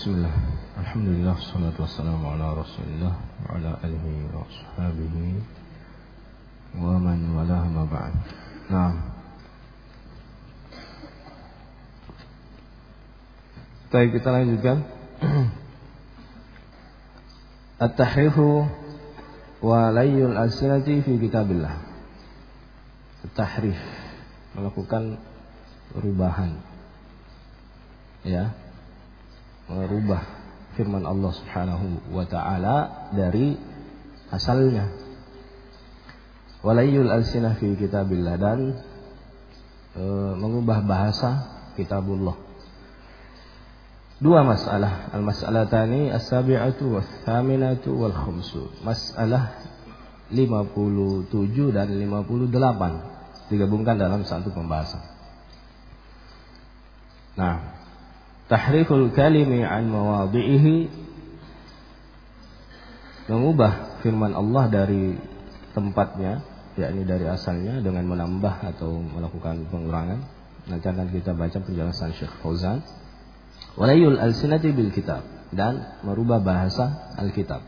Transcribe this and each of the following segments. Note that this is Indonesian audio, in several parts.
Bismillah. Alhamdulillah, wassalatu wassalamu ala Rasulillah wa ala alihi wa ashabihi wa man walaha ma ba'd. Nah, baik, kita lanjutkan. At-tahrifu wa layyul alsinati fi kitabillah. At-tahrif, melakukan perubahan, ya, merubah firman Allah Subhanahu wa taala dari asalnya. Walayul alsinah fi kitabillah, dan mengubah bahasa kitabullah. Dua masalah, al-mas'alatani as-sabi'atu was-thaminatu wal khamsu. Masalah 57 dan 58 digabungkan dalam satu pembahasan. Nah, tahriful kalimi an mawadhi'ihi, mengubah firman Allah dari tempatnya, yakni dari asalnya, dengan menambah atau melakukan pengurangan. Nanti akan kita baca penjelasan Syekh Fauzan. Walayul alsinati bil kitab, dan merubah bahasa Alkitab.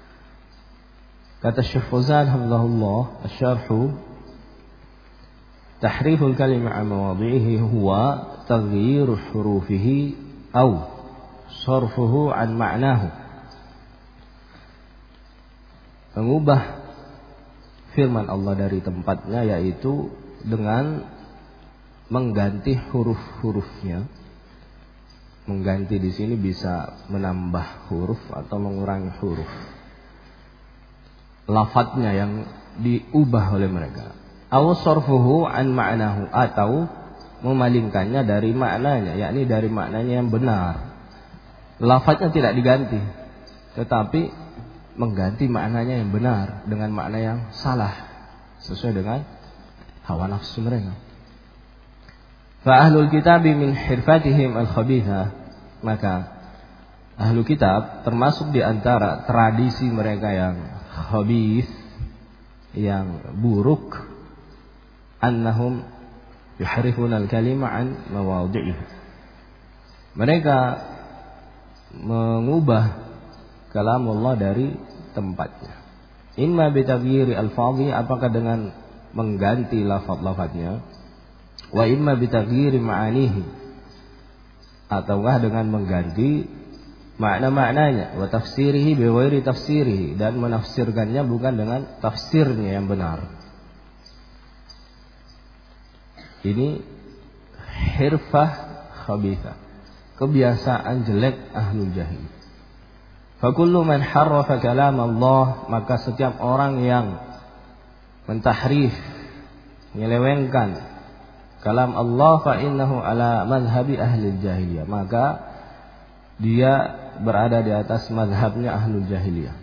Kata Syekh Fauzan hafizahullah, asy-syarhu, tahriful kalimi an mawadhi'ihi huwa taghyiru hurufihi aw sarfuhu an ma'nahu. Mengubah firman Allah dari tempatnya, yaitu dengan mengganti huruf-hurufnya. Mengganti di sini bisa menambah huruf atau mengurangi huruf. Lafadznya yang diubah oleh mereka. Aw sarfuhu an ma'nahu, atau memalingkannya dari maknanya, yakni dari maknanya yang benar. Lafadznya tidak diganti, tetapi mengganti maknanya yang benar dengan makna yang salah, sesuai dengan hawa nafsu mereka. Fa ahlul kitabi min hirfatihim al-khabitha, maka ahlu kitab termasuk di antara tradisi mereka yang khabith, yang buruk, annahum yuharrifuna al-kalima an mawadhi'ihi. Mereka mengubah kalam Allah dari tempatnya. Imma bitaghyiri al-fadhi, apakah dengan mengganti lafaz-lafaznya, wa imma bitaghyiri ma'anihi, ataukah dengan mengganti makna-maknanya, wa tafsirihi bi ghairi tafsirihi, dan menafsirkannya bukan dengan tafsirnya yang benar. Ini hirfah khabithah, kebiasaan jelek ahlul jahil. Fa kullu man harrafa kalam Allah, maka setiap orang yang mentahrif, menyelewengkan kalam Allah, fa innahu ala madhhabi ahli jahiliyah, maka dia berada di atas madhabnya ahlul jahiliyah.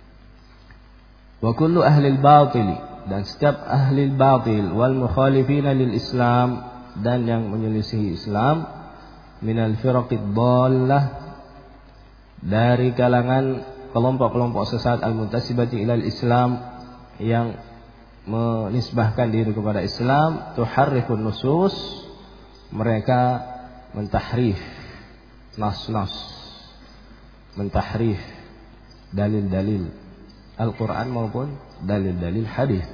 Wa kullu ahli al-batil, dan setiap ahli batil, wal mukhalifina lil Islam, dan yang menyelisihi Islam, minal firaqid dhallah, dari kalangan kelompok-kelompok sesat, al-muntasibati ilal Islam, yang menisbahkan diri kepada Islam, tuharrifun nusus, mereka mentahrif nas-nas, mentahrif dalil-dalil Al-Quran maupun dalil-dalil hadis.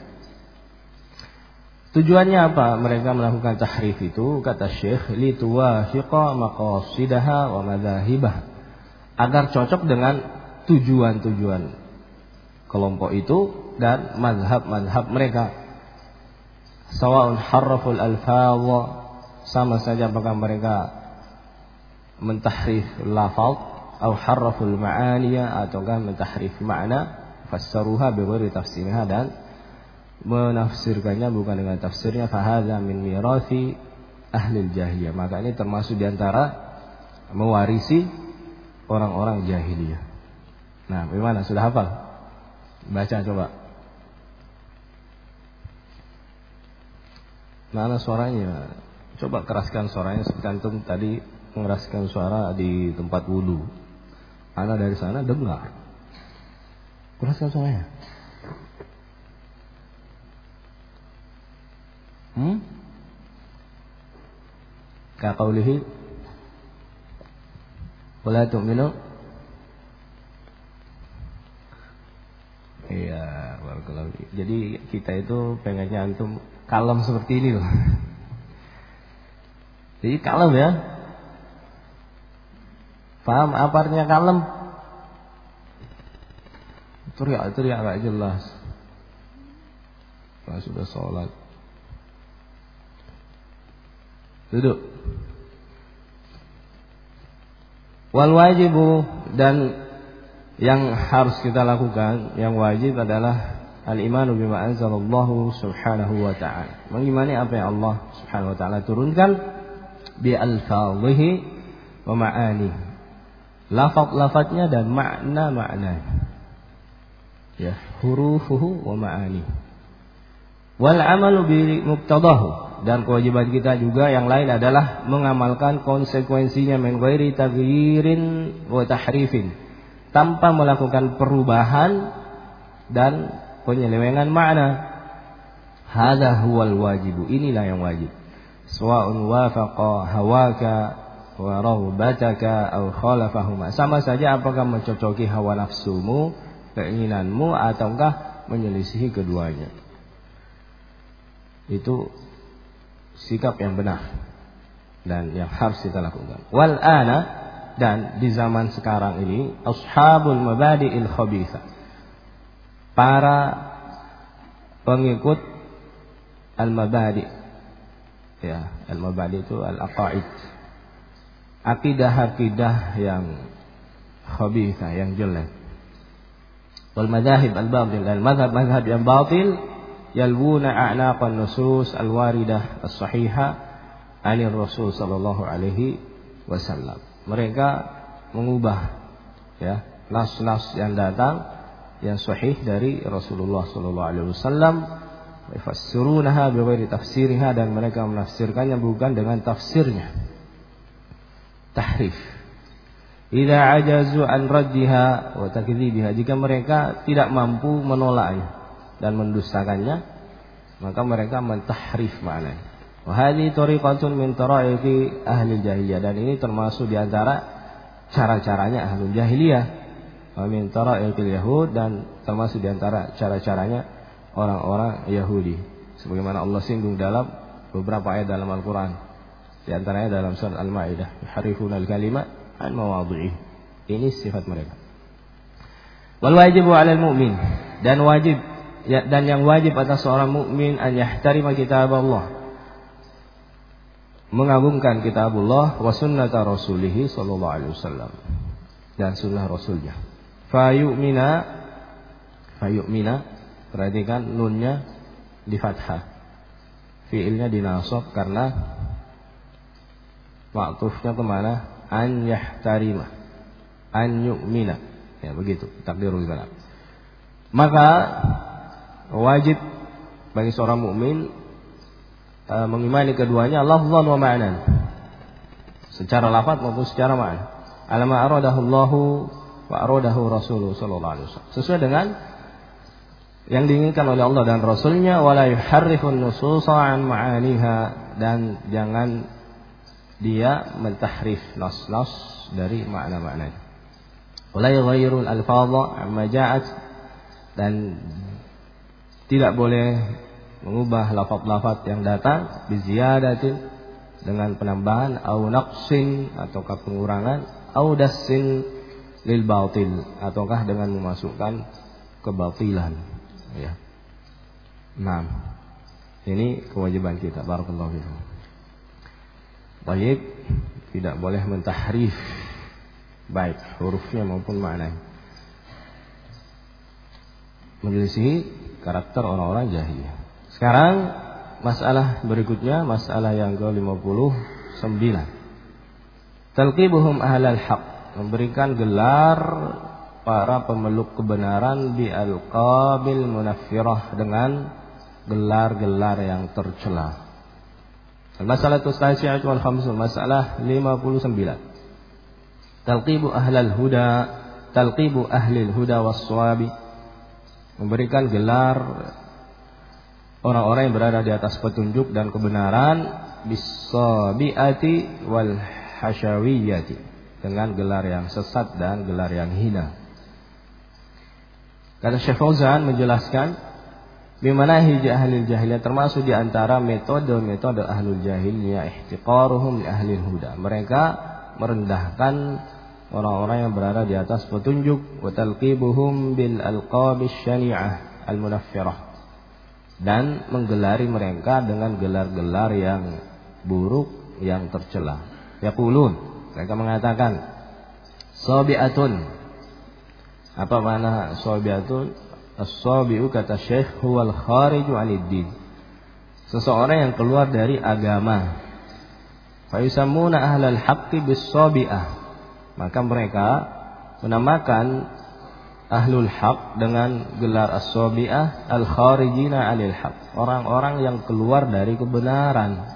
Tujuannya apa mereka melakukan tahrif itu? Kata Syekh, lituwafiqa maqasidaha wa madhahibah, agar cocok dengan tujuan-tujuan kelompok itu dan mazhab-mazhab mereka. Sawa'un harraful alfadha, sama saja apakah mereka mentahrif lafaz, atau harraful ma'aniya, ataukah mentahrif makna, fassaruha bighairi tafsirha, dan menafsirkannya bukan dengan tafsirnya. Fahadza min mirathi ahli jahiliyah, maka ini termasuk diantara mewarisi orang-orang jahiliyah. Nah, bagaimana, sudah hafal? Baca coba. Mana suaranya? Coba keraskan suaranya seperti antum tadi mengeraskan suara di tempat wudu. Ana dari sana dengar. Keraskan suaranya. Ka qaulihi Wala tu'minu. Iya, barakallahu. Jadi kita itu pengennya antum kalem seperti ini loh. Jadi kalem ya. Paham apa artinya kalem? Teriak gak jelas. Pas sudah sholat. Duduk. Wal wajibu, dan yang harus kita lakukan, yang wajib adalah al-imanu bima anzalallahu subhanahu wa ta'ala. Mengimani apa yang Allah subhanahu wa ta'ala turunkan bi alfadhihi wa ma'ani. Lafaz-lafaznya dan makna-maknanya. Ya, hurufuhu wa ma'ani. Wal amalu bi muqtadahu, dan kewajiban kita juga yang lain adalah mengamalkan konsekuensinya min ghairi taghyirin wa tahrifin, tanpa melakukan perubahan dan penyelewengan makna. Hadza huwal wajibu, inilah yang wajib. Sawa'un wafaqa hawaka wa raghbataka aw khalafahuma, sama saja apakah mencocoki hawa nafsumu, keinginanmu, ataukah menyelisihi keduanya. Itu sikap yang benar dan yang harus kita lakukan. Wal ana, dan di zaman sekarang ini, ashabul mabadi'il khabitha, para pengikut al-mabadi', ya, al-mabadi' itu al-aqaid, akidah-akidah yang khabitha, yang jelek. Wal madahib al-batil, dan mazhab-mazhab yang batil, yalwuna a'naqan nusus al-waridah as-sahihah anir Rasul sallallahu alaihi wasallam. Mereka mengubah, ya, nas-nas yang datang yang sahih dari Rasulullah sallallahu alaihi wasallam, yafassirunaha bighairi tafsiriha, dan mereka menafsirkannya bukan dengan tafsirnya. Tahrif. Idza ajazu an raddiha wa takdzibiha, jika mereka tidak mampu menolaknya dan mendustakannya, maka mereka mentahrif maknanya. Wa hadhihi tariqatun min tara'iqi ahli jahiliyah, dan ini termasuk di antara cara-caranya ahli jahiliyah. Wa min tara'iqil yahud, dan termasuk di antara cara-caranya orang-orang Yahudi. Sebagaimana Allah singgung dalam beberapa ayat dalam Al-Qur'an. Di antaranya dalam surat Al-Maidah, yuharrifuna al-kalima an mawadhi'i. Ini sifat mereka. Wal wajibu 'alal mu'min, dan wajib, ya, dan yang wajib atas seorang mukmin an yahtarima kitab Allah, mengagungkan kitabullah, wa sunnata rasulih sallallahu alaihi wasallam, dan sunnah rasulnya. Fayu'mina, perhatikan nunnya di fathah, fiilnya dinasab karena ma'tufnya kemana? An yahtarima, an yu'mina, ya begitu takdirul kalam. Maka wajib bagi seorang mukmin mengimani keduanya, lafzan wa ma'nan, secara lafaz maupun secara makna. Alama aradahullahu wa aradahu Rasulullah sallallahu alaihi wasallam, sesuai dengan yang diinginkan oleh Allah dan Rasulnya. Wala yuharrifun nususa an ma'aniha, dan jangan dia mentahrif nas-nas dari makna-maknanya. Wala yughayyirul alfadha amma ja'at, dan tidak boleh mengubah lafaz-lafaz yang datang biziyadatin, dengan penambahan, au naqsin, ataukah pengurangan, au dassin lil batil, ataukah dengan memasukkan kebatilan, ya. Nah, ini kewajiban kita. Barakallahu fikum. Baik, tidak boleh mentahrif, baik hurufnya maupun maknanya, menyelisihi karakter orang-orang jahiliyah. Sekarang masalah berikutnya, masalah yang ke-59. Talqibuhum ahlal haq, memberikan gelar para pemeluk kebenaran bi alqabil munaffirah, dengan gelar-gelar yang tercela. Masalah tastasi'at wal khamsun, masalah 59. Talqibu ahlal huda, talqibu ahlil huda was shawabi, memberikan gelar orang-orang yang berada di atas petunjuk dan kebenaran, bis-sabiati wal hasyawiyati, dengan gelar yang sesat dan gelar yang hina. Kata Syekh Fauzan menjelaskan, bimanahij ahlil jahiliyah, termasuk di antara metode-metode ahlul jahiliyah ihtiqaruhum li ahlil huda. Mereka merendahkan orang-orang yang berada di atas petunjuk, wa talqibuhum bil alqabis syani'ah al munaffirah, dan menggelari mereka dengan gelar-gelar yang buruk, yang tercela. Yaqulun, mereka mengatakan, sabi'atun. Apa makna sabi'atun? As-sabi'u, kata Syekh, huwal khariju 'anid din, seseorang yang keluar dari agama. Fa yusammuna ahlal haqqi bis-sabi'ah, maka mereka menamakan ahlul haq dengan gelar as-sabi'ah, al-kharijina 'anil haq, orang-orang yang keluar dari kebenaran.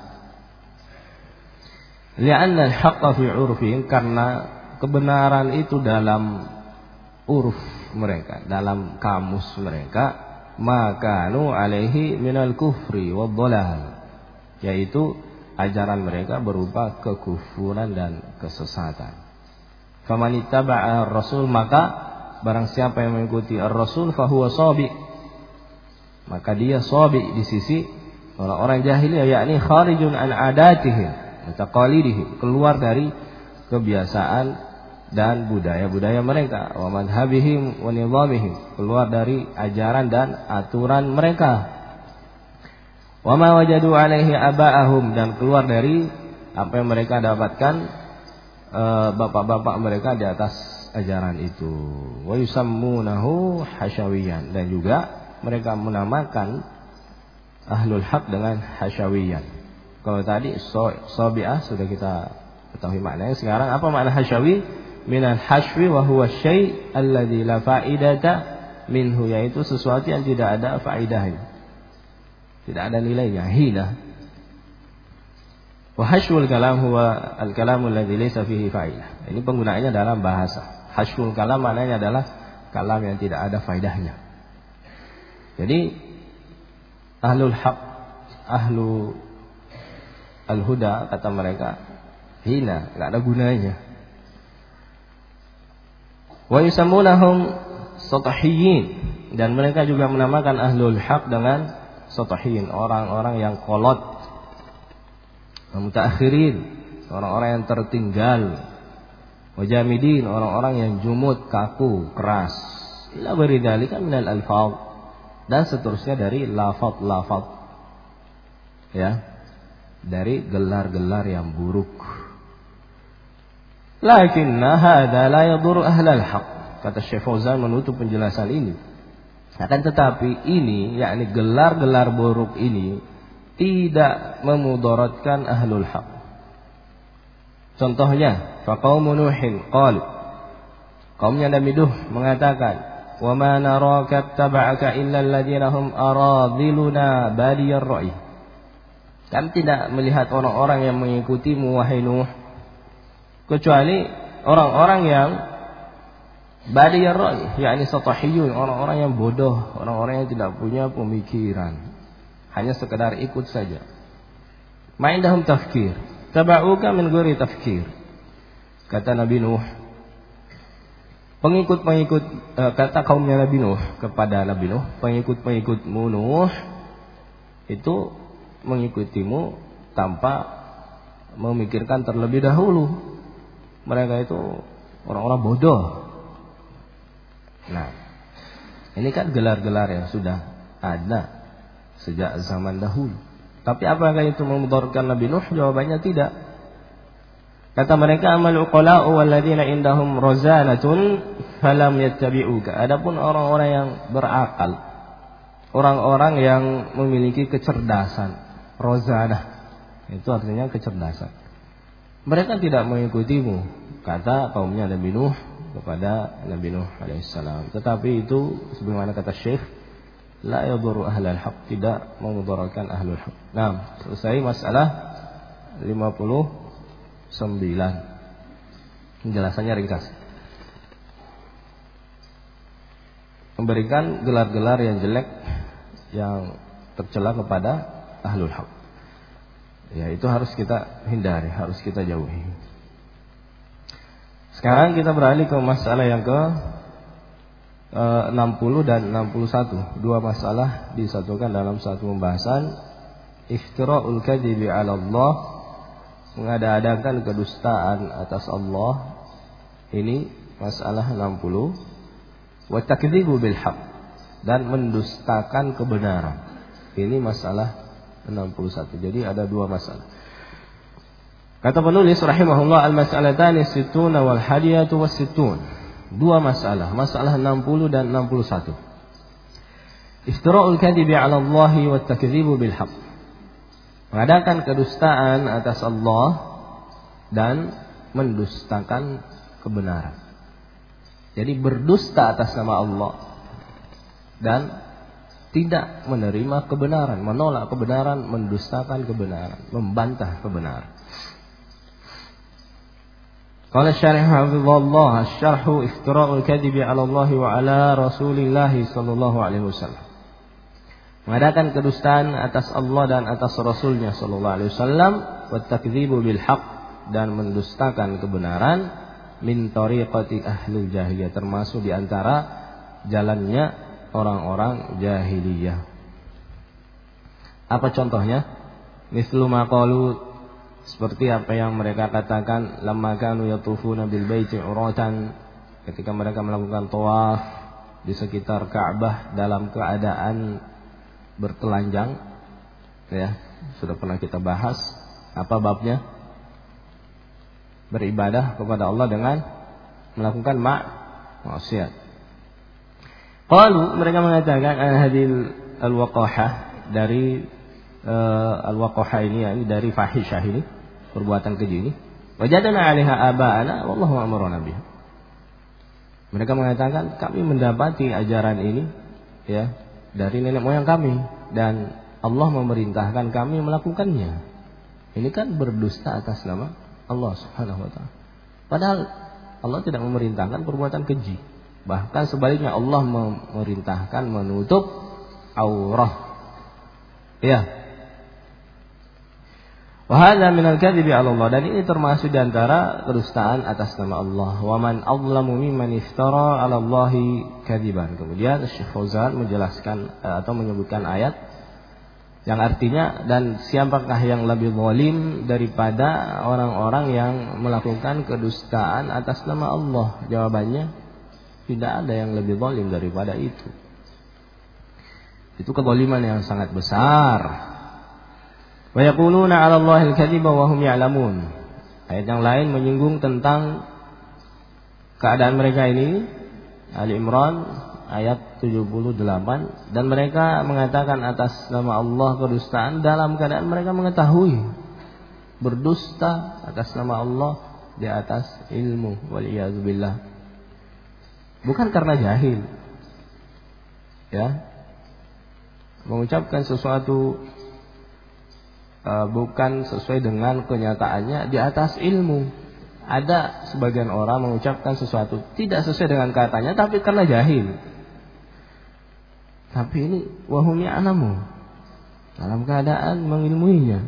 Li'anna al-haqqa fi 'urfihim, karena kebenaran itu dalam uruf mereka, dalam kamus mereka, makanu alaihi minal kufri wad dhalal, yaitu ajaran mereka berupa kekufuran dan kesesatan. Faman ittaba'a ar-rasul, maka barang siapa yang mengikuti ar-rasul fahuwa sabi, maka dia sabi di sisi orang-orang jahiliyah, yakni kharijun an adatihim wa taqalidihim, keluar dari kebiasaan dan budaya-budaya mereka, wa madhhabihim wa nizamihim, keluar dari ajaran dan aturan mereka, wa ma wajadu alaihi aba'ahum, dan keluar dari apa yang mereka dapatkan bapak-bapak mereka di atas ajaran itu. Wa yusammunahu hasyawiyan, dan juga mereka menamakan ahlul haq dengan hasyawiyan. Kalau tadi sabi'ah sudah kita ketahui maknanya, sekarang apa makna hasyawi? Minal hashwi wa huwa syai' alladzi la fa'idata minhu, yaitu sesuatu yang tidak ada faedahnya, tidak ada nilainya, hina. Wa hashwul kalam huwa al-kalamu alladzi laysa fihi fa'idah. Ini penggunaannya dalam bahasa. Hashwul kalam maknanya adalah kalam yang tidak ada faedahnya. Jadi ahlul haq, ahlu al-huda, kata mereka, hina, enggak ada gunanya. Wa yusammunahum satahiyyin, dan mereka juga menamakan ahlul haq dengan satahiyyin, orang-orang yang kolot, mutaakhirin, orang-orang yang tertinggal, wajamidin, orang-orang yang jumud, kaku, keras, ila baridalika minal alfaz, dan seterusnya dari lafaz-lafaz, ya, dari gelar-gelar yang buruk. Lakinna hadza la yadur ahlal haq, kata Syekh Fauzan menutup penjelasan ini. Akan tetapi ini, yakni gelar-gelar buruk ini, tidak memudaratkan ahlul haq. Contohnya, faqaumu Nuhin qalu, kaumnya Nabi Nuh mengatakan, wa ma naraka taba'aka illa alladziina hum aradhiluna badiyar ra'i. Kami tidak melihat orang-orang yang mengikutimu wahai Nuh, kecuali orang-orang yang badiyar ra'i, yakni satahiyun, orang-orang yang bodoh, orang-orang yang tidak punya pemikiran, hanya sekedar ikut saja. Ma'indahum tafkir, taba'uka min ghairi tafkir. Kata Nabi Nuh, pengikut-pengikut, kata kaumnya Nabi Nuh kepada Nabi Nuh, pengikut-pengikutmu Nuh itu mengikutimu tanpa memikirkan terlebih dahulu. Mereka itu orang-orang bodoh. Nah, ini kan gelar-gelar yang sudah ada sejak zaman dahulu. Tapi apakah itu memudaratkan Nabi Nuh? Jawabannya tidak. Kata mereka, amal uqala'u walladzina indahum razanatun falam yattabi'uka. Adapun orang-orang yang berakal, orang-orang yang memiliki kecerdasan, razanah, itu artinya kecerdasan, mereka tidak mengikutimu, kata kaumnya Nabi Nuh kepada Nabi Nuh alaihissalam. Tetapi itu sebagaimana kata Syekh, la yadurru ahlal haq, tidak memudaratkan ahlul haq. Nah, selesai masalah 59. Penjelasannya ringkas. Memberikan gelar-gelar yang jelek, yang tercela kepada ahlul haq, ya itu harus kita hindari, harus kita jauhi. Sekarang kita beralih ke masalah yang ke 60 dan 61. Dua masalah disatukan dalam satu pembahasan. Iftira'ul kadhibi 'ala Allah, mengada-adakan kedustaan atas Allah. Ini masalah 60. Wa takdzibu bil haqq, dan mendustakan kebenaran. Ini masalah 61. Jadi ada dua masalah. Kata penulis rahimahullah, al-mas'alatani sittuna wal hadiyatu was sittun. Dua masalah, masalah 60 dan 61. Iftira'ul kadhibi 'ala Allah wa takdzibu bil haqq, mengadakan kedustaan atas Allah dan mendustakan kebenaran. Jadi berdusta atas nama Allah dan tidak menerima kebenaran, menolak kebenaran, mendustakan kebenaran, membantah kebenaran. Qala syarih hafizallah, asy-syarhu iftira'ul kadhibi 'ala Allah wa 'ala Rasulillah sallallahu alaihi wasallam. Mengadakan kedustaan atas Allah dan atas Rasulnya sallallahu alaihi wasallam, wa takdzibu bil haqq, dan mendustakan kebenaran, min tariqati ahli jahiliyah, termasuk di antara jalannya orang-orang jahiliyah. Apa contohnya? Mislu ma qalu, seperti apa yang mereka katakan, lamma kanu yatufuna bil baiti uratan, ketika mereka melakukan tawaf di sekitar Ka'bah dalam keadaan bertelanjang. Ya, sudah pernah kita bahas. Apa babnya? Beribadah kepada Allah dengan melakukan maksiat. Qalu, mereka mengatakan hadil al-waqahah, dari al-waqahah ini, yakni dari fahisyah ini, perbuatan keji ini. Wajadana 'alaiha aba'ana wallahu amarna biha. Mereka mengatakan kami mendapati ajaran ini ya dari nenek moyang kami dan Allah memerintahkan kami melakukannya. Ini kan berdusta atas nama Allah Subhanahu wa taala. Padahal Allah tidak memerintahkan perbuatan keji. Bahkan sebaliknya Allah memerintahkan menutup aurah. Ya. Wa hadza minal kadhibi 'ala Allah, dan ini termasuk di antara kedustaan atas nama Allah. Wa man adlamu mimman iftara 'ala Allahi kadziban. Kemudian Syekh Fauzan menjelaskan atau menyebutkan ayat yang artinya, dan siapakah yang lebih zalim daripada orang-orang yang melakukan kedustaan atas nama Allah? Jawabannya, tidak ada yang lebih zalim daripada itu. Itu kezaliman yang sangat besar. Wa yaquluna 'ala Allahil kadziba wa hum ya'lamun. Ayat yang lain menyinggung tentang keadaan mereka ini, Ali Imran ayat 78, dan mereka mengatakan atas nama Allah kedustaan dalam keadaan mereka mengetahui berdusta atas nama Allah di atas ilmu, wal iyaz billah. Bukan karena jahil. Ya. Mengucapkan sesuatu bukan sesuai dengan kenyataannya di atas ilmu. Ada sebagian orang mengucapkan sesuatu tidak sesuai dengan katanya tapi karena jahil. Tapi ini wahum ya'lamu, dalam keadaan mengilmuinya.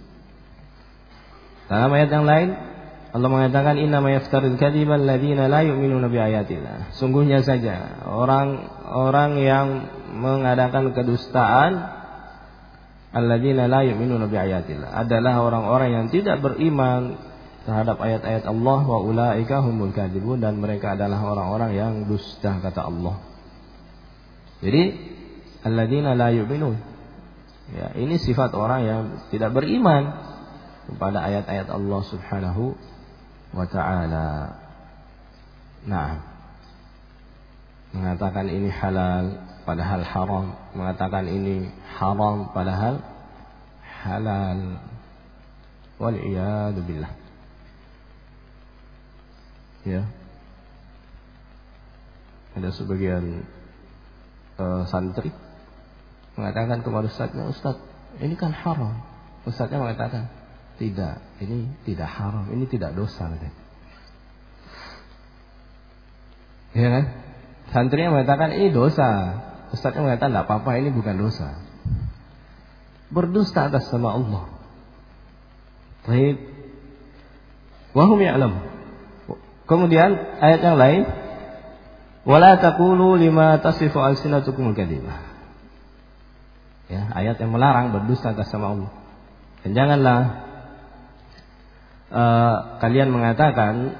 Dalam ayat yang lain Allah mengatakan innama yaftaril kadziba alladziina la yu'minuuna bi ayatillah. Sungguhnya saja orang-orang yang mengadakan kedustaan alladzina la yu'minuna bi ayatillah adalah orang-orang yang tidak beriman terhadap ayat-ayat Allah, wa ulaika humul kadzibun, dan mereka adalah orang-orang yang dusta, kata Allah. Jadi alladzina la yu'minun, ya, ini sifat orang yang tidak beriman kepada ayat-ayat Allah Subhanahu wa taala. Nah, mengatakan ini halal padahal haram, mengatakan ini haram padahal halal. Wal iyad billah. Ya. Ada sebagian santri mengatakan kepada ustaznya, "Ustaz, ini kan haram." Ustaznya mengatakan, "Tidak, ini tidak haram, ini tidak dosa." Ya kan? Santrinya mengatakan ini dosa. Ustaznya mengatakan tidak apa-apa, ini bukan dosa. Berdusta atas nama Allah. Baik. Wa hum ya'lam. Kemudian ayat yang lain, wala taqulu lima tasifu alsinatukumul kadzibah. Ya, ayat yang melarang berdusta atas nama Allah. Dan janganlah kalian mengatakan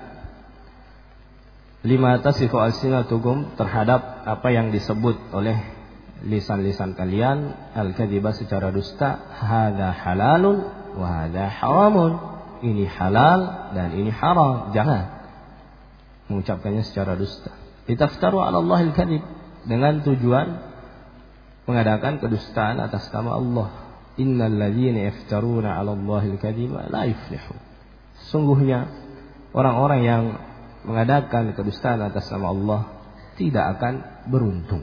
lima tasifu alsinatukum terhadap apa yang disebut oleh lisan-lisan kalian al-kadzibah secara dusta, hadza halalun wa hadza haramun. Ini halal dan ini haram. Jangan mengucapkannya secara dusta. Litaftaru 'ala Allahil kadzib, dengan tujuan mengadakan kedustaan atas nama Allah. Innal ladzina yaftaruna 'ala Allahil kadziba la yuflihun. Sungguhnya orang-orang yang mengadakan kedustaan atas nama Allah tidak akan beruntung.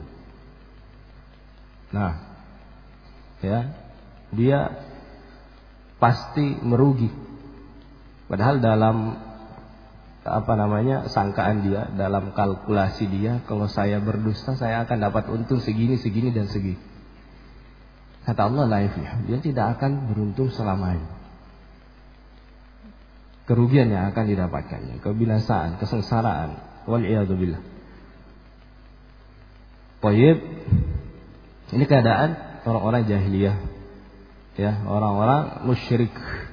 Nah, ya, dia pasti merugi. Padahal dalam sangkaan dia, dalam kalkulasi dia, kalau saya berdusta saya akan dapat untung segini, segini dan segini. Kata Allah, la yuflih, dia tidak akan beruntung selamanya. Kerugian yang akan didapatkannya, kebinasaan, kesengsaraan. Wal'iyadzubillah. Tayyib. Ini keadaan orang-orang jahiliyah, ya, orang-orang musyrik.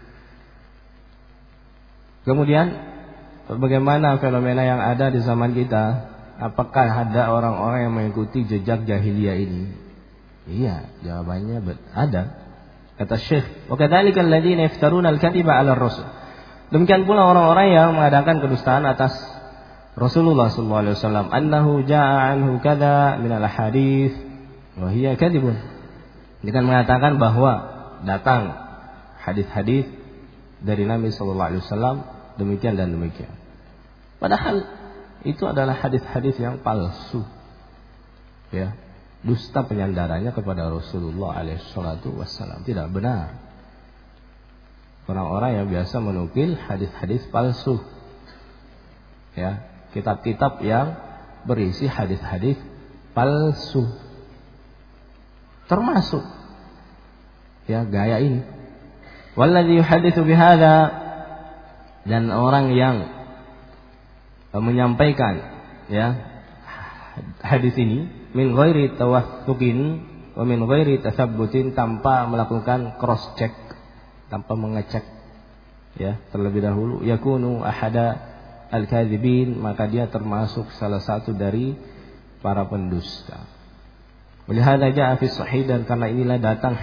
Kemudian bagaimana fenomena yang ada di zaman kita? Apakah ada orang-orang yang mengikuti jejak jahiliyah ini? Iya, jawabannya ada. Kata Syekh, wa kadzalika alladziina yaftaruna al-kadhiba 'ala ar-rasul. Demikian pula orang-orang yang mengadakan kedustaan atas Rasulullah sallallahu alaihi wasallam, annahu jaa'a anhu kadza min al-hadits wa hiya kadzibun. Dengan mengatakan bahwa datang hadis-hadis dari Nabi sallallahu alaihi wasallam demikian dan demikian. Padahal itu adalah hadis-hadis yang palsu. Ya, dusta penyandarannya kepada Rasulullah alaihi salatu wassalam, tidak benar. Orang-orang yang biasa menukil hadis-hadis palsu. Ya, kitab-kitab yang berisi hadis-hadis palsu. Termasuk ya gaya ini. Walladzi yuhadditsu bihadza, dan orang yang menyampaikan ya hadis ini min ghairi tawathuqin wa min ghairi tasabbutin, tanpa melakukan cross check, tanpa mengecek ya terlebih dahulu, yakunu ahada al-kadzibin, maka dia termasuk salah satu dari para pendusta. Walihada jaa fi sahih, dan karena inilah datang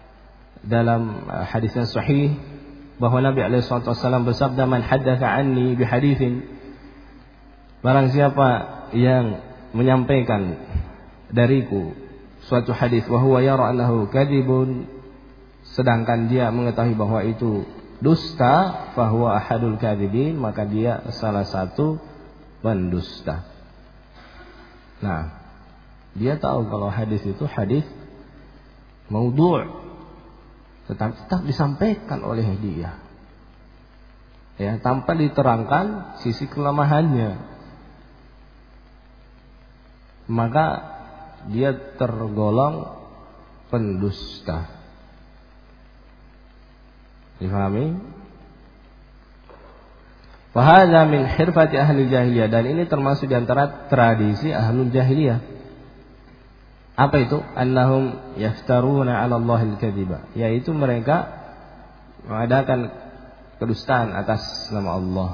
dalam hadis yang sahih bahwa Nabi alaihissalatu wassalam bersabda, man haddatsa anni bihaditsin, barang siapa yang menyampaikan dariku suatu hadis wa huwa yara annahu kadzibun, sedangkan dia mengetahui bahwa itu dusta, fa huwa ahadul kadzibin, maka dia salah satu pendusta. Nah, dia tahu kalau hadis itu hadis maudhu', tetapi tetap disampaikan oleh dia, ya, tanpa diterangkan sisi kelemahannya, maka dia tergolong pendusta. Difahami? Wahada min hirfati ahli jahiliyah, dan ini termasuk diantara tradisi ahli jahiliyah. Apa itu? Annahum yaftaruna 'ala Allahil kadziba, yaitu mereka mengadakan kedustaan atas nama Allah,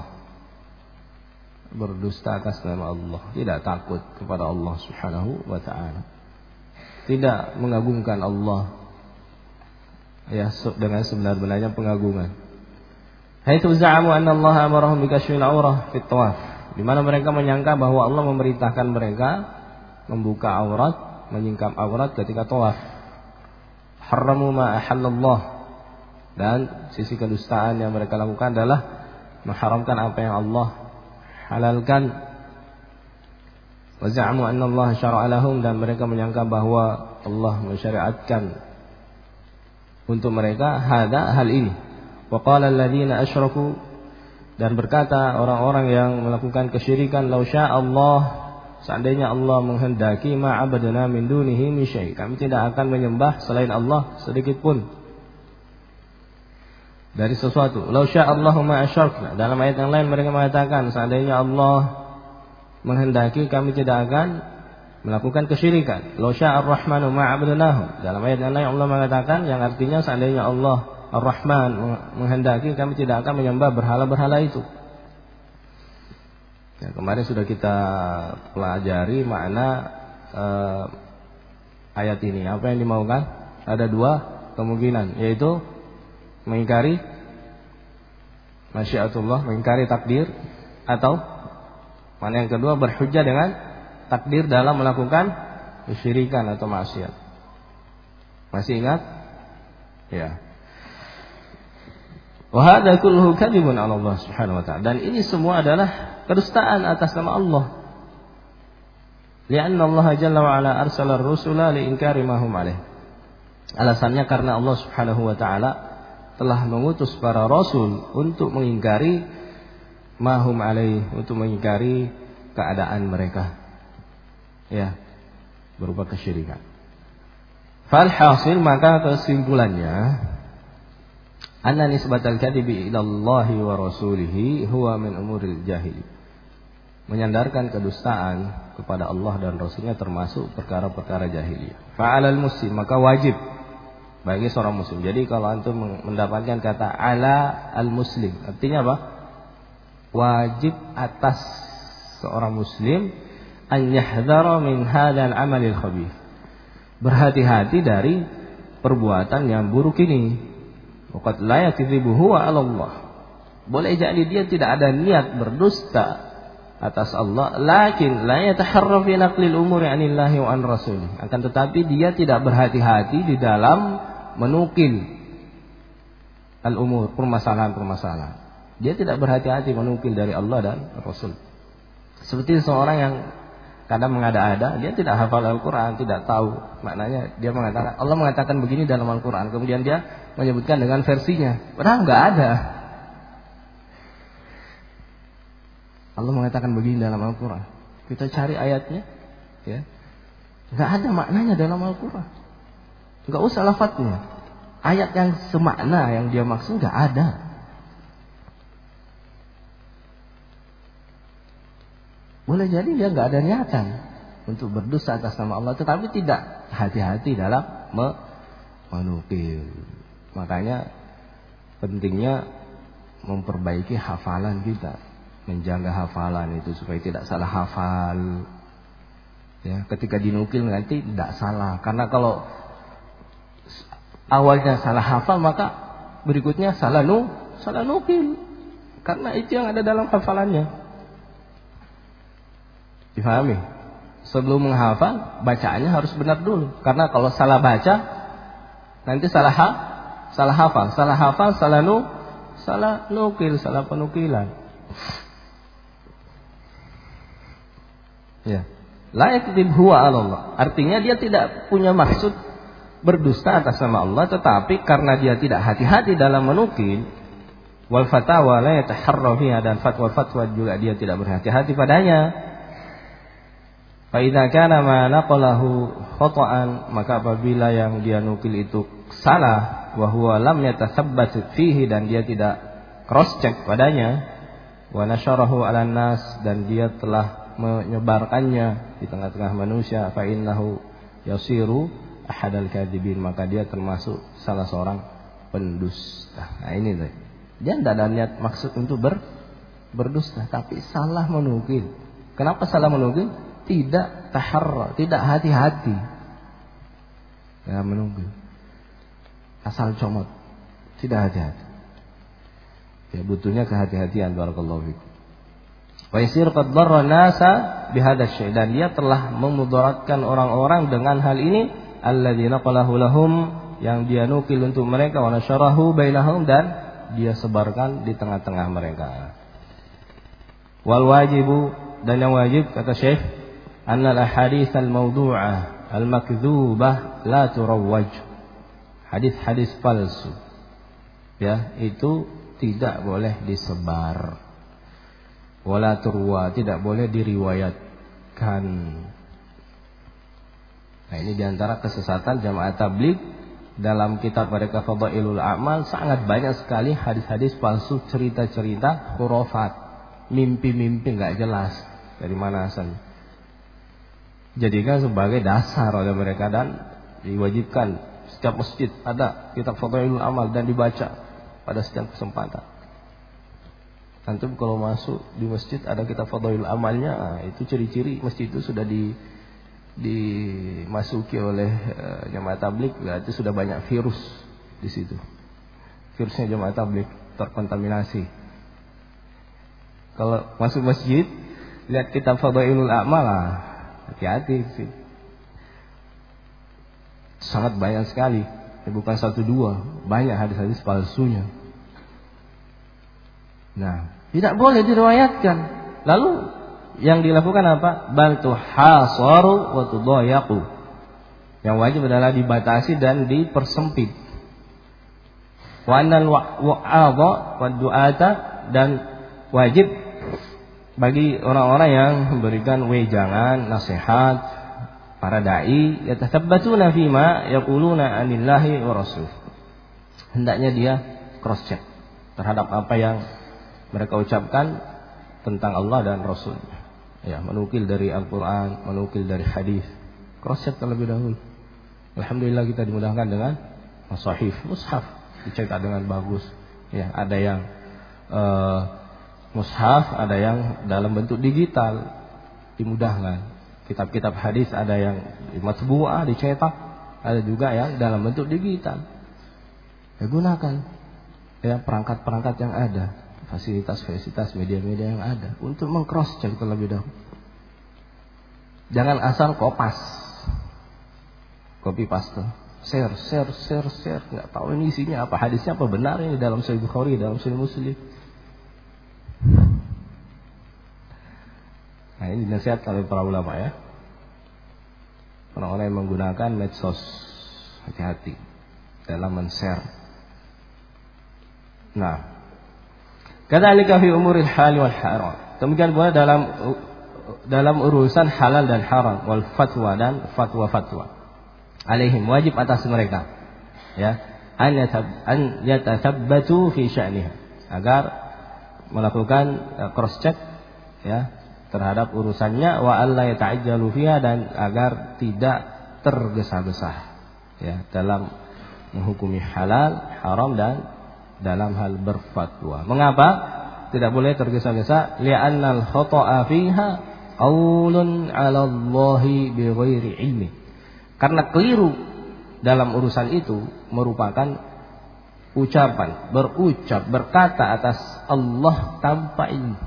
berdusta atas nama Allah, tidak takut kepada Allah Subhanahu wa taala, tidak mengagungkan Allah ya dengan sebenar-benarnya pengagungan. Haitsu za'amu anna Allah amarahum bikashfil 'aurah fit tawaf, di mana mereka menyangka bahwa Allah memerintahkan mereka membuka aurat, menyingkap aurat ketika tawaf. Haramu ma ahallallah, dan sisi kedustaan yang mereka lakukan adalah mengharamkan apa yang Allah halalkan. Wa za'amu anna Allah syara'a lahum, dan mereka menyangka bahwa Allah mensyariatkan untuk mereka hal ini. Wa qala alladziina asyraku, dan berkata orang-orang yang melakukan kesyirikan, law syaa Allah, seandainya Allah menghendaki, ma'abadna min dunihi min syai', kami tidak akan menyembah selain Allah sedikit pun. dari sesuatu. Lau sya'allahu ma asyrakna. Dalam ayat yang lain mereka mengatakan seandainya Allah menghendaki kami tidak akan melakukan kesyirikan. Lau sya'ar rahmanu ma abadnahum. Dalam ayat yang lain Allah mengatakan yang artinya seandainya Allah Ar-Rahman menghendaki kami tidak akan menyembah berhala-berhala itu. Ya, kemarin sudah kita pelajari makna ayat ini. Apa yang dimaukan? Ada dua kemungkinan, yaitu mengingkari masyiatullah, mengingkari takdir, atau mana yang kedua berhujjah dengan takdir dalam melakukan kesyirikan atau maksiat. Masih ingat? Ya. Wa hadza kulluhu kadzibun 'ala Allah Subhanahu wa ta'ala. Dan ini semua adalah kedustaan atas nama Allah. Li'anna Allah jalla wa 'ala arsala ar-rusula li'inkari ma hum 'alaih. Alasannya karena Allah Subhanahu wa ta'ala telah mengutus para rasul untuk mengingkari ma hum 'alaih, untuk mengingkari keadaan mereka. Ya, berupa kesyirikan. Fal hasil, maka kesimpulannya anna nisbatal kadhibi ila Allah wa rasulihi huwa min umuril jahili. Menyandarkan kedustaan kepada Allah dan Rasulnya termasuk perkara-perkara jahiliyah. Fa'alal muslim, maka wajib bagi seorang muslim. Jadi kalau antum mendapatkan kata ala al muslim, artinya apa? Wajib atas seorang muslim an yahdhara min hadzal amalil khabith. Berhati-hati dari perbuatan yang buruk ini. Waqad la yakdzibu huwa 'ala Allah. Boleh jadi dia tidak ada niat berdusta atas Allah, lakin la yataharra fi naqlil umuri 'anillahi wa an rasulih. Akan tetapi dia tidak berhati-hati di dalam menukil al-umur, permasalahan-permasalahan. Dia tidak berhati-hati menukil dari Allah dan Rasul. Seperti seorang yang kadang mengada-ada, dia tidak hafal Al-Quran, tidak tahu maknanya. Dia mengatakan, Allah mengatakan begini dalam Al-Quran, kemudian dia menyebutkan dengan versinya, padahal nggak ada. Allah mengatakan begini dalam Al-Quran, kita cari ayatnya, ya, nggak ada maknanya dalam Al-Quran. Nggak usah lafadznya, ayat yang semakna yang dia maksud nggak ada. Boleh jadi dia nggak ada niatan untuk berdosa atas nama Allah, tetapi tidak hati-hati dalam menukil. Makanya pentingnya memperbaiki hafalan kita, menjaga hafalan itu supaya tidak salah hafal. Ya, ketika dinukil nanti tidak salah, karena kalau awalnya salah hafal maka berikutnya salah nukil, karena itu yang ada dalam hafalannya. Difahami? Sebelum menghafal, bacaannya harus benar dulu. Karena kalau salah baca, nanti salah hafal, salah nukil, salah penukilan. Ya. La yakdzib huwa 'ala Allah. Artinya dia tidak punya maksud berdusta atas nama Allah, tetapi karena dia tidak hati-hati dalam menukil, wal fatawa la yataharra fiha, dan fatwa-fatwa juga dia tidak berhati-hati padanya. Fa idza kana ma naqalahu khata'an, maka apabila yang dia nukil itu salah, wa huwa lam yatathabbat fihi, dan dia tidak cross check padanya, wa nasyarahu 'alan nas, dan dia telah menyebarkannya di tengah-tengah manusia, fa innahu yasiru ahadal kadzibin, maka dia termasuk salah seorang pendusta. Nah ini tuh. Dia tidak ada niat maksud untuk berdusta, tapi salah menukil. Kenapa salah menukil? Tidak taharra, tidak hati-hati dalam menukil. Asal comot, tidak hati-hati. Ya, butuhnya kehati-hatian. Barakallahu fikum. Wa yasir qad darra nasa bihadza syai', dan dia telah memudaratkan orang-orang dengan hal ini, alladzina qalahu lahum, yang dia nukil untuk mereka, wa nasyarahu bainahum, dan dia sebarkan di tengah-tengah mereka. Wal wajibu, dan yang wajib kata Syekh, annal ahadits al-mawdu'ah al-makdzubah la turawwaj. Hadis-hadis palsu, ya, itu tidak boleh disebar. Wala turwa, tidak boleh diriwayatkan. Nah, ini diantara kesesatan jamaah tabligh dalam kitab mereka Fadailul A'mal sangat banyak sekali hadis-hadis palsu, cerita-cerita khurafat, mimpi-mimpi nggak jelas dari mana asalnya. Jadikan sebagai dasar oleh mereka dan diwajibkan setiap masjid ada kitab Fadailul Amal dan dibaca pada setiap kesempatan. Antum kalau masuk di masjid ada kitab Fadailul Amalnya, itu ciri-ciri masjid itu sudah dimasuki oleh jamaah tabligh, berarti sudah banyak virus di situ. Virusnya jamaah tabligh terkontaminasi. Kalau masuk masjid lihat kitab Fadailul Amal, hati-hati sih. Sangat banyak sekali, bukan satu dua, banyak hadis-hadis palsunya. Nah, tidak boleh diriwayatkan. Lalu yang dilakukan apa? Bal tuhasaru wa tudayaqu. Yang wajib adalah dibatasi dan dipersempit. Wa annal wa'adha wa du'ata, dan wajib bagi orang-orang yang memberikan wejangan, nasihat, para dai, yatathabbatuna fima yaquluna anillahi wa rasul. Hendaknya dia cross check terhadap apa yang mereka ucapkan tentang Allah dan Rasulnya. Ya, menukil dari Al-Quran, menukil dari hadis. Cross check terlebih dahulu. Alhamdulillah kita dimudahkan dengan mushaf dicetak dengan bagus. Ya, ada yang mushaf, ada yang dalam bentuk digital, dimudahkan. Kitab-kitab hadis ada yang matbu'ah dicetak, ada juga yang dalam bentuk digital. Ya, gunakan ya perangkat-perangkat yang ada, fasilitas-fasilitas media-media yang ada untuk meng-cross check terlebih dahulu. Jangan asal copy paste, share, nggak tahu ini isinya apa, hadisnya apa, benar ini dalam Sahih Bukhari, dalam Sahih Muslim. Nah, ini dinasihatkan oleh para ulama ya. Orang-orang yang menggunakan medsos, hati-hati dalam men-share. Nah, kadzalika fi umuril halal wal haram. Demikian pula dalam urusan halal dan haram, wal fatwa dan fatwa-fatwa. Alaihim, wajib atas mereka ya, an yatathabbatu fi sya'niha, agar melakukan cross check ya terhadap urusannya, wa alla yata'ajjalu fiha, dan agar tidak tergesa-gesa ya dalam menghukumi halal, haram, dan dalam hal berfatwa. Mengapa tidak boleh tergesa-gesa? Li'annal khata'a fiha qaulun 'ala Allahi bighairi ilmi. Karena keliru dalam urusan itu merupakan berkata atas Allah tanpa ilmu.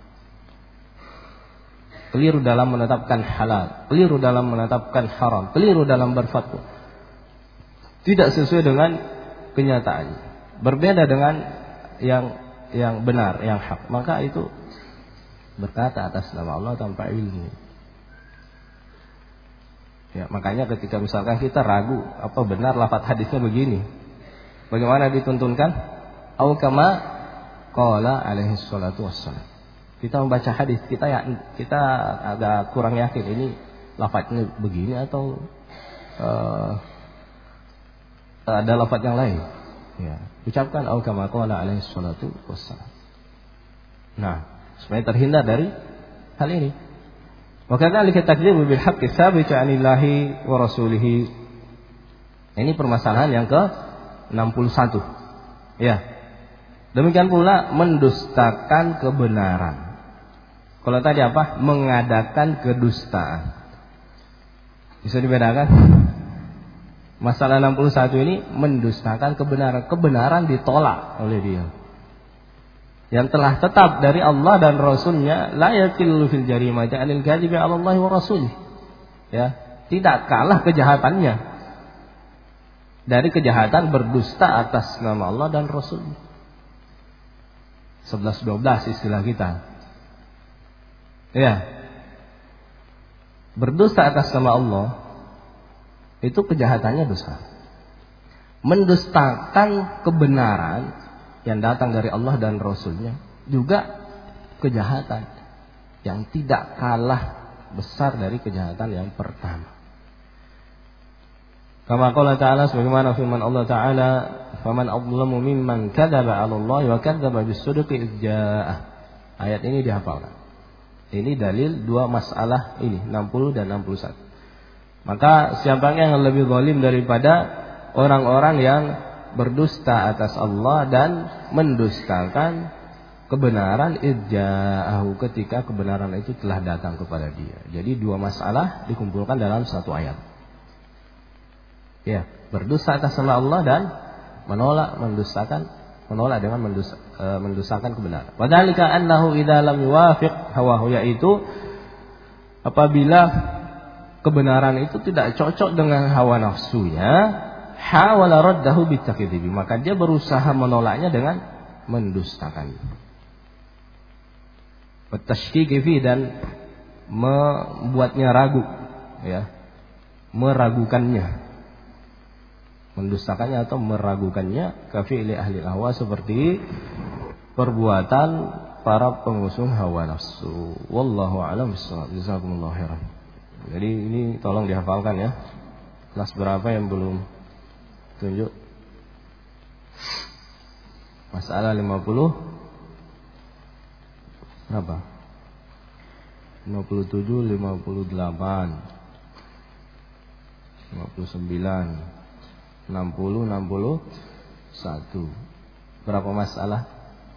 Keliru dalam menetapkan halal, keliru dalam menetapkan haram, keliru dalam berfatwa. Tidak sesuai dengan kenyataannya, berbeda dengan yang benar, yang hak. Maka itu berkata atas nama Allah tanpa ilmu. Ya, makanya ketika misalkan kita ragu apa benar lafaz hadisnya begini, bagaimana dituntunkan? Au kama qala alaihi salatu wassalam. Kita membaca hadis, kita agak kurang yakin ini lafaznya begini atau ada lafaz yang lain. Ya, ucapkan au kama qala alaihi salatu wassalam. Nah, supaya terhindar dari hal ini. Wa kadzalika takdzibu bil haqqi tsabitu 'anillahi wa rasulih. Ini permasalahan yang ke-61. Ya. Demikian pula mendustakan kebenaran. Kalau tadi apa? Mengadakan kedustaan. Bisa dibedakan? Masalah 61 ini mendustakan kebenaran. Kebenaran ditolak oleh dia. Yang telah tetap dari Allah dan Rasulnya, la yakillu fil jarimati anil kadhibi 'ala Allah wa rasulih. Ya, tidak kalah kejahatannya dari kejahatan berdusta atas nama Allah dan Rasulnya. 11-12 istilah kita. Ya. Berdusta atas nama Allah itu kejahatannya besar. Mendustakan kebenaran yang datang dari Allah dan Rasulnya juga kejahatan yang tidak kalah besar dari kejahatan yang pertama. Kama qala ta'ala, sebagaimana firman Allah Ta'ala, faman adlamu mimman kadzaba 'ala Allah wa kadzaba bis-sidqi idz ja'ah. Ayat ini dihafalkan. Ini dalil dua masalah ini, 60 dan 61. Maka siapakah yang lebih zalim daripada orang-orang yang berdusta atas Allah dan mendustakan kebenaran idz ja'ahu, ketika kebenaran itu telah datang kepada dia. Jadi dua masalah dikumpulkan dalam satu ayat. Ya, berdusta atas Allah dan menolak dengan mendustakan kebenaran. Wadzalika annahu idza lam yuwafiq hawahu, yaitu apabila kebenaran itu tidak cocok dengan hawa nafsunya, hawala raddahu bitakdzibi, maka dia berusaha menolaknya dengan mendustakannya. Watashkiki fi, dan membuatnya ragu, ya, meragukannya, mendustakannya atau meragukannya, kafi'li ahli hawa, seperti perbuatan para pengusung hawa nafsu. Wallahu a'lam bishawab. Jazakumullahu khairan. Jadi ini tolong dihafalkan ya. Kelas berapa yang belum tunjuk? Masalah 50 berapa? 57, 58, 59, 60, 61. Berapa masalah?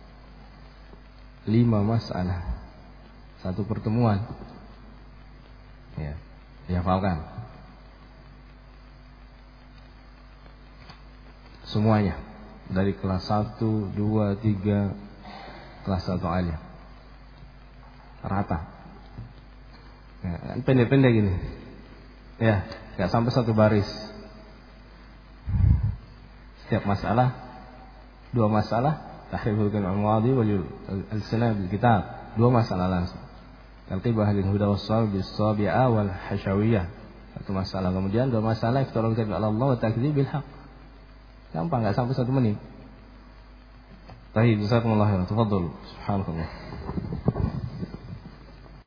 5 masalah. Satu pertemuan. Ya, dihafalkan semuanya dari kelas 1, 2, 3, kelas 1 alif. Rata. Ya, pendek-pendek gini. Ya, enggak sampai satu baris. Setiap masalah 2 masalah, tahriful kalam al-madi wal al-sanad bil kitab, 2 masalah langsung. Tartib ahli huda was-shawab bis-sabi'a wal hashawiyah, 1 masalah. Kemudian 2 masalah iftira'ul kadhib 'ala Allah wa takdzib bil haqq. Gampang, enggak sampai 1 menit. Baik, jazakumullah khairan. Tafadhol. Subhanallah.